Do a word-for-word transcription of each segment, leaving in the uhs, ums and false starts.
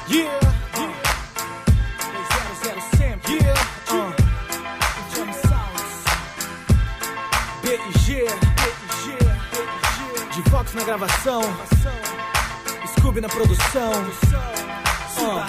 Yeah, yeah. zero zero sempre. Yeah, uh. Jam Sounds. B I G, B I G, B I G. De Fox na gravação. Scooby na produção. Uh.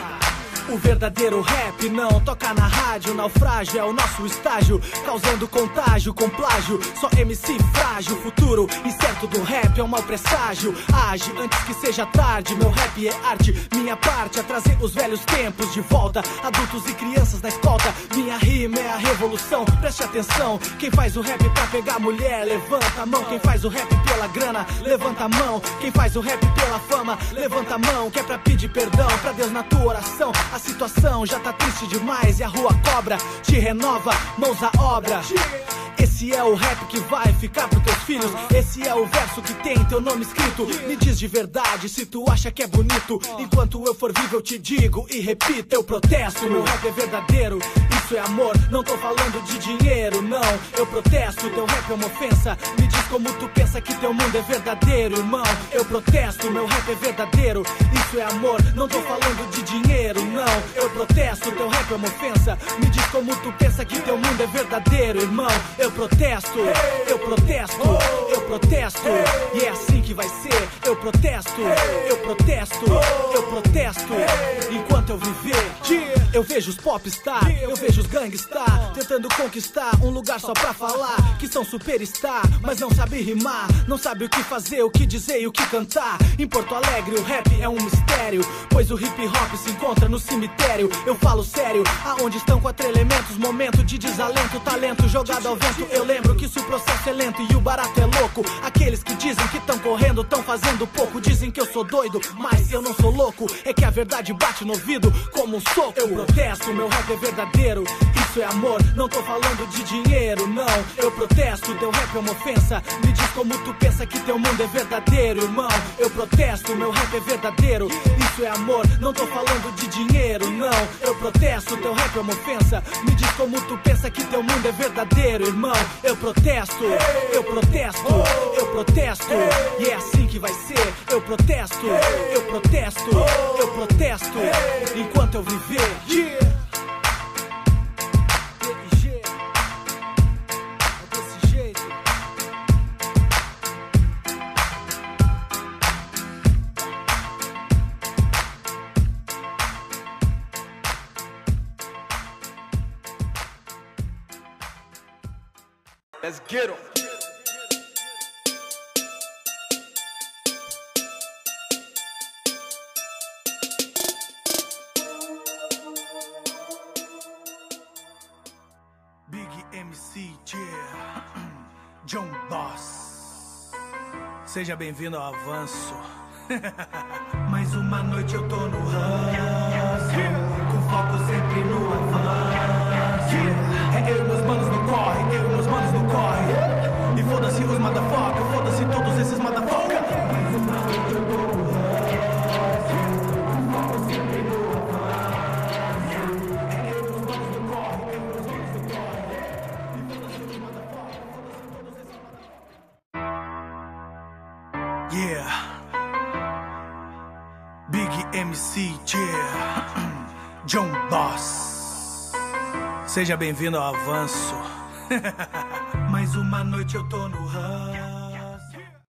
O verdadeiro rap não toca na rádio. Naufrágio é o nosso estágio, causando contágio com plágio. Só M C frágil, futuro incerto do rap é um mau presságio. Age antes que seja tarde, meu rap é arte. Minha parte é trazer os velhos tempos de volta. Adultos e crianças na escolta. Minha rima é a revolução, preste atenção. Quem faz o rap pra pegar mulher, levanta a mão. Quem faz o rap pela grana, levanta a mão. Quem faz o rap pela fama, levanta a mão. Que é pra pedir perdão pra Deus na tua oração. A situação já tá triste demais e a rua cobra te renova, mãos à obra. Esse é o rap que vai ficar pros teus filhos. Esse é o verso que tem teu nome escrito. Me diz de verdade se tu acha que é bonito. Enquanto eu for vivo eu te digo e repito, eu protesto. Meu rap é verdadeiro, isso é amor. Não tô falando de dinheiro, não. Eu protesto, teu rap é uma ofensa. Me diz como tu pensa que teu mundo é verdadeiro, irmão. Eu protesto, meu rap é verdadeiro, isso é amor. Não tô falando de dinheiro, não. Eu protesto, teu rap é uma ofensa. Me diz como tu pensa que teu mundo é verdadeiro, irmão. Eu protesto, eu protesto, eu protesto. E é assim que vai ser. Eu protesto, eu protesto, eu protesto. Enquanto eu viver, eu vejo os popstar, eu vejo os gangstar tentando conquistar um lugar só pra falar que são superstar, mas não sabe rimar, não sabe o que fazer, o que dizer e o que cantar. Em Porto Alegre o rap é um mistério, pois o hip hop se encontra no cemitério. Eu falo sério, aonde estão quatro elementos? Momento de desalento, talento jogado ao vento. Eu lembro que se o processo é lento e o barato é louco, aqueles que dizem que estão correndo estão fazendo pouco. Dizem que eu sou doido, mas eu não sou louco. É que a verdade bate no ouvido como um soco. Eu protesto, meu rap é verdadeiro, isso é amor. Não tô falando de dinheiro, não. Eu protesto, teu rap é uma ofensa. Me diz como tu pensa que teu mundo é verdadeiro, irmão. Eu protesto, meu rap é verdadeiro, isso é amor. Não tô falando de dinheiro, não. Eu protesto, teu rap é uma ofensa. Me diz como tu pensa que teu mundo é verdadeiro, irmão. Eu protesto, eu protesto, eu protesto. E é assim que vai ser. Eu protesto, eu protesto, eu protesto. Enquanto eu viver, yeah. Let's get 'em. Big M C, yeah. John Boss. Seja bem-vindo ao avanço. Mais uma noite eu tô no ranço, com foco sempre no avanço. É eu e meus manos no corre, eu e meus manos no corre. E foda-se os motherfucker, foda-se todos esses motherfucker. Mais uma noite eu tô no ranço, com foco sempre no avanço. É eu e meus manos no corre, eu e meus manos no corre. E foda-se os motherfucker, foda-se todos esses motherfucker. Yeah. Big M C, yeah. John Boss. Seja bem-vindo ao avanço. Mais uma noite eu tô no ranço.